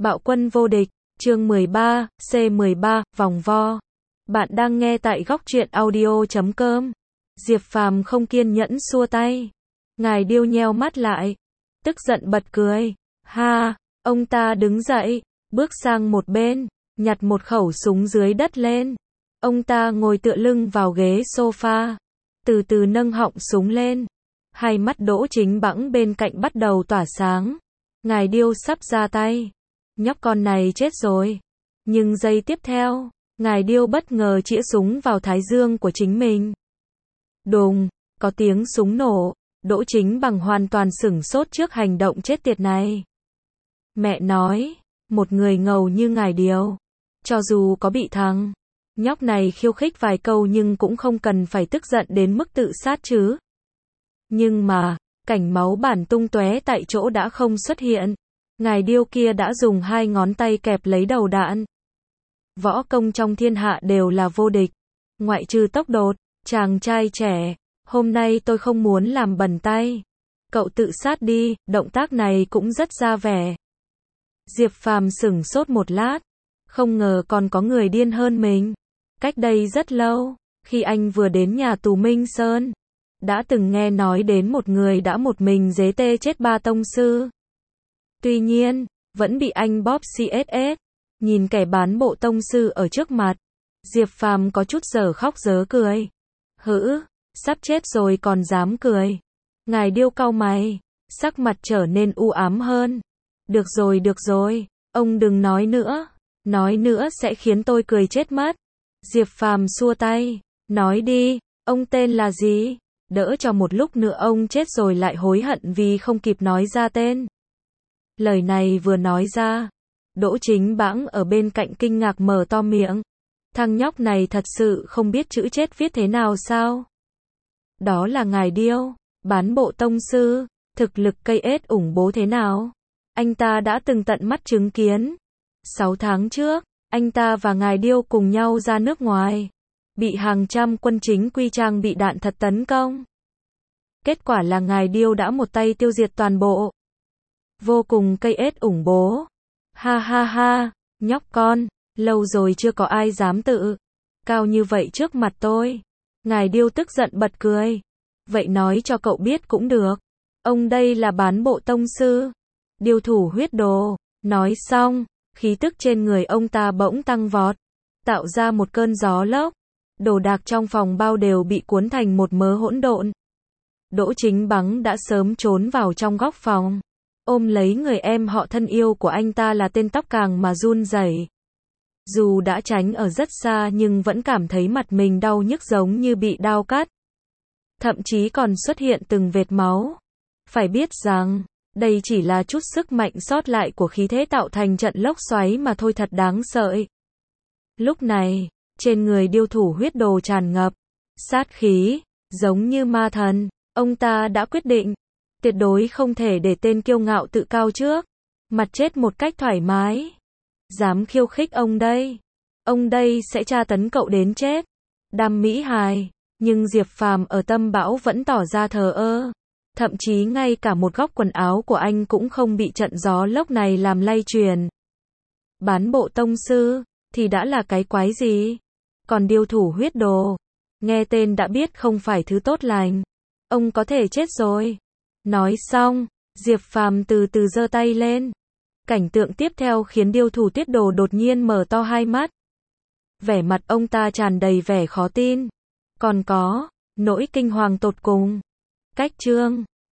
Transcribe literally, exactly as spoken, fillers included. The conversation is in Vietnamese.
Bạo quân vô địch, chương mười ba, C mười ba, vòng vo. Bạn đang nghe tại góc truyện audio chấm com. Diệp Phàm không kiên nhẫn xua tay. Ngài Điêu nheo mắt lại, tức giận bật cười. Ha, ông ta đứng dậy, bước sang một bên, nhặt một khẩu súng dưới đất lên. Ông ta ngồi tựa lưng vào ghế sofa, từ từ nâng họng súng lên. Hai mắt Đỗ Chính Bẵng bên cạnh bắt đầu tỏa sáng. Ngài Điêu sắp ra tay. Nhóc con này chết rồi. Nhưng giây tiếp theo, Ngài Điêu bất ngờ chĩa súng vào thái dương của chính mình. Đùng, có tiếng súng nổ. Đỗ Chính Bằng hoàn toàn sửng sốt trước hành động chết tiệt này. Mẹ nói, một người ngầu như Ngài Điêu, cho dù có bị thằng nhóc này khiêu khích vài câu nhưng cũng không cần phải tức giận đến mức tự sát chứ. Nhưng mà, cảnh máu bản tung tóe tại chỗ đã không xuất hiện. Ngài Điêu kia đã dùng hai ngón tay kẹp lấy đầu đạn. Võ công trong thiên hạ đều là vô địch, ngoại trừ tốc độ. Chàng trai trẻ, hôm nay tôi không muốn làm bẩn tay. Cậu tự sát đi, động tác này cũng rất ra vẻ. Diệp Phàm sửng sốt một lát, không ngờ còn có người điên hơn mình. Cách đây rất lâu, khi anh vừa đến nhà tù Minh Sơn, đã từng nghe nói đến một người đã một mình giết tê chết ba tông sư. Tuy nhiên, vẫn bị anh bóp xê ét ét. Nhìn kẻ bán bộ tông sư ở trước mặt, Diệp Phàm có chút dở khóc dở cười. Hử, sắp chết rồi còn dám cười. Ngài Điêu cau mày, sắc mặt trở nên u ám hơn. Được rồi được rồi, ông đừng nói nữa. Nói nữa sẽ khiến tôi cười chết mất. Diệp Phàm xua tay, nói đi, ông tên là gì? Đỡ cho một lúc nữa ông chết rồi lại hối hận vì không kịp nói ra tên. Lời này vừa nói ra, Đỗ Chính Bẵng ở bên cạnh kinh ngạc mở to miệng. Thằng nhóc này thật sự không biết chữ chết viết thế nào sao? Đó là Ngài Điêu, bán bộ tông sư, thực lực cây ết ủng bố thế nào? Anh ta đã từng tận mắt chứng kiến. Sáu tháng trước, anh ta và Ngài Điêu cùng nhau ra nước ngoài, bị hàng trăm quân chính quy trang bị đạn thật tấn công. Kết quả là Ngài Điêu đã một tay tiêu diệt toàn bộ. Vô cùng cây ết ủng bố. Ha ha ha, nhóc con, lâu rồi chưa có ai dám tự cao như vậy trước mặt tôi. Ngài Điêu tức giận bật cười. Vậy nói cho cậu biết cũng được. Ông đây là bán bộ tông sư, điêu thủ huyết đồ. Nói xong, khí tức trên người ông ta bỗng tăng vọt, tạo ra một cơn gió lốc. Đồ đạc trong phòng bao đều bị cuốn thành một mớ hỗn độn. Đỗ Chính Bẵng đã sớm trốn vào trong góc phòng, ôm lấy người em họ thân yêu của anh ta là tên tóc càng mà run rẩy. Dù đã tránh ở rất xa nhưng vẫn cảm thấy mặt mình đau nhức giống như bị đao cắt. Thậm chí còn xuất hiện từng vệt máu. Phải biết rằng, đây chỉ là chút sức mạnh sót lại của khí thế tạo thành trận lốc xoáy mà thôi, thật đáng sợ. Lúc này, trên người điêu thủ huyết đồ tràn ngập sát khí, giống như ma thần. Ông ta đã quyết định, tuyệt đối không thể để tên kiêu ngạo tự cao trước mặt chết một cách thoải mái. Dám khiêu khích ông đây, ông đây sẽ tra tấn cậu đến chết. Đam mỹ hài, nhưng Diệp Phàm ở tâm bão vẫn tỏ ra thờ ơ. Thậm chí ngay cả một góc quần áo của anh cũng không bị trận gió lốc này làm lay chuyển. Bán bộ tông sư, thì đã là cái quái gì? Còn điêu thủ huyết đồ, nghe tên đã biết không phải thứ tốt lành. Ông có thể chết rồi. Nói xong, Diệp Phàm từ từ giơ tay lên. Cảnh tượng tiếp theo khiến điêu thủ tiết đồ đột nhiên mở to hai mắt. Vẻ mặt ông ta tràn đầy vẻ khó tin. Còn có nỗi kinh hoàng tột cùng. Cách chương